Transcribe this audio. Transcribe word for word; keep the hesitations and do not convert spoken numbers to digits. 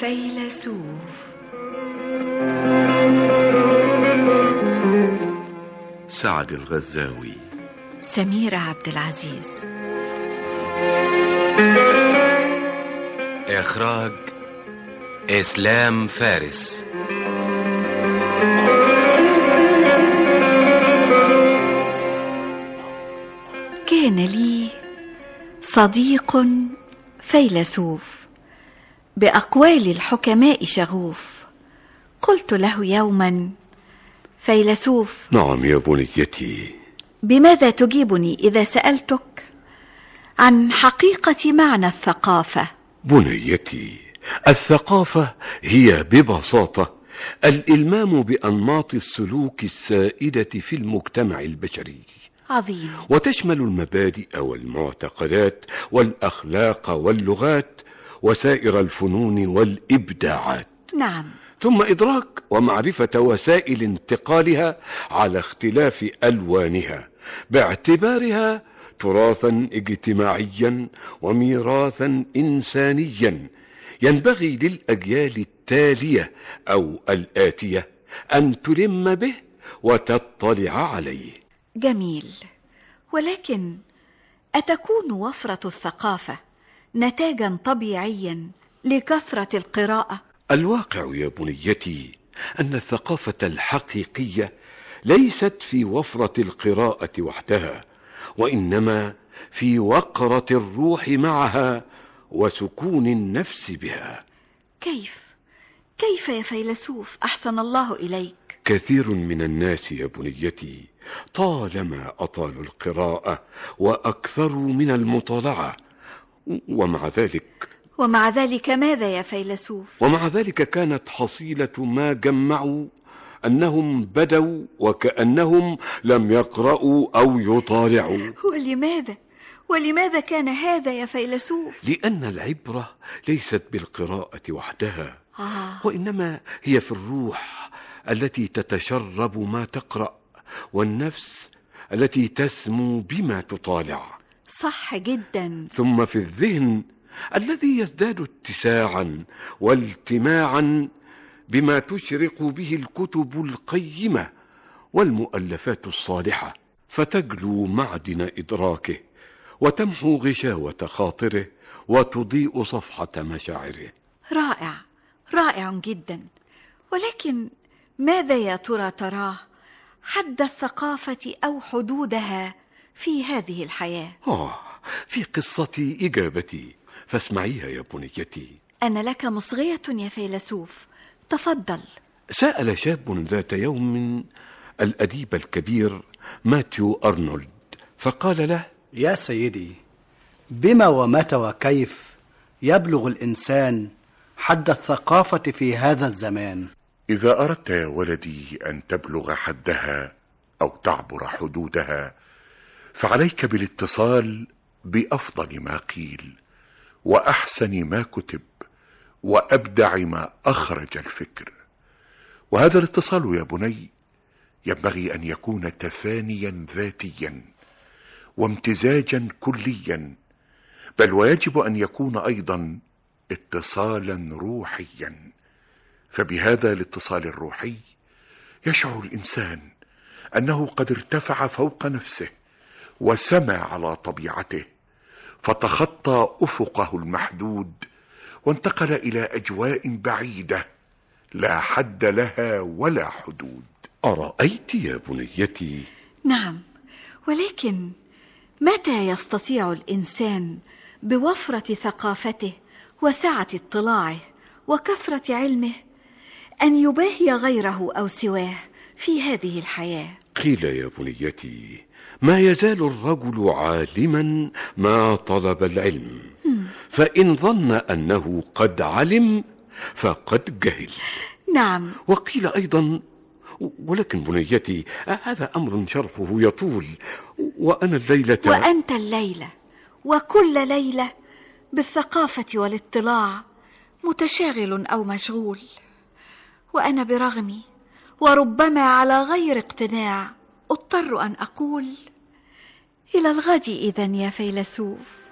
فيلسوف. سعد الغزاوي. سميرة عبد العزيز. إخراج إسلام فارس. كان لي صديق فيلسوف بأقوال الحكماء شغوف. قلت له يوما: فيلسوف. نعم يا بنيتي. بماذا تجيبني إذا سألتك عن حقيقة معنى الثقافة؟ بنيتي، الثقافة هي ببساطة الإلمام بأنماط السلوك السائدة في المجتمع البشري. عظيم. وتشمل المبادئ والمعتقدات والأخلاق واللغات وسائر الفنون والإبداعات. نعم. ثم إدراك ومعرفة وسائل انتقالها على اختلاف ألوانها باعتبارها تراثا اجتماعيا وميراثا إنسانيا ينبغي للأجيال التالية أو الآتية أن تلم به وتطلع عليه. جميل. ولكن أتكون وفرة الثقافة نتاجا طبيعيا لكثرة القراءة؟ الواقع يا بنيتي أن الثقافة الحقيقية ليست في وفرة القراءة وحدها، وإنما في وقرة الروح معها وسكون النفس بها. كيف؟ كيف يا فيلسوف؟ أحسن الله إليك. كثير من الناس يا بنيتي طالما أطالوا القراءة وأكثروا من المطالعة، ومع ذلك ومع ذلك ماذا يا فيلسوف؟ ومع ذلك كانت حصيلة ما جمعوا أنهم بدوا وكأنهم لم يقرأوا أو يطالعوا. ولماذا؟ ولماذا كان هذا يا فيلسوف؟ لأن العبرة ليست بالقراءة وحدها، آه. وإنما هي في الروح التي تتشرب ما تقرأ، والنفس التي تسمو بما تطالع. صح جدا. ثم في الذهن الذي يزداد اتساعا والتماعا بما تشرق به الكتب القيمة والمؤلفات الصالحة، فتجلو معدن إدراكه وتمحو غشاوة خاطره وتضيء صفحة مشاعره. رائع، رائع جدا. ولكن ماذا يا ترى تراه حد الثقافة أو حدودها في هذه الحياة؟ آه، في قصتي إجابتي، فاسمعيها يا بنيتي. أنا لك مصغية يا فيلسوف، تفضل. سأل شاب ذات يوم الأديب الكبير ماثيو أرنولد فقال له: يا سيدي، بما ومتى وكيف يبلغ الإنسان حد الثقافة في هذا الزمان؟ إذا أردت يا ولدي أن تبلغ حدها أو تعبر حدودها فعليك بالاتصال بأفضل ما قيل وأحسن ما كتب وأبدع ما أخرج الفكر. وهذا الاتصال يا بني ينبغي أن يكون تفانيا ذاتيا وامتزاجا كليا، بل ويجب أن يكون أيضا اتصالا روحيا. فبهذا الاتصال الروحي يشعر الإنسان أنه قد ارتفع فوق نفسه وسمى على طبيعته، فتخطى أفقه المحدود وانتقل إلى أجواء بعيدة لا حد لها ولا حدود. أرأيت يا بنيتي؟ نعم، ولكن متى يستطيع الإنسان بوفرة ثقافته وسعة اطلاعه وكثرة علمه أن يباهي غيره أو سواه في هذه الحياة؟ قيل يا بنيتي: ما يزال الرجل عالما ما طلب العلم، فإن ظن أنه قد علم فقد جهل. نعم. وقيل أيضا، ولكن بنيتي هذا أمر شرحه يطول، وأنا الليلة وأنت الليلة وكل ليلة بالثقافة والاطلاع متشاغل أو مشغول، وأنا برغمي وربما على غير اقتناع اضطر أن أقول: إلى الغد إذن يا فيلسوف.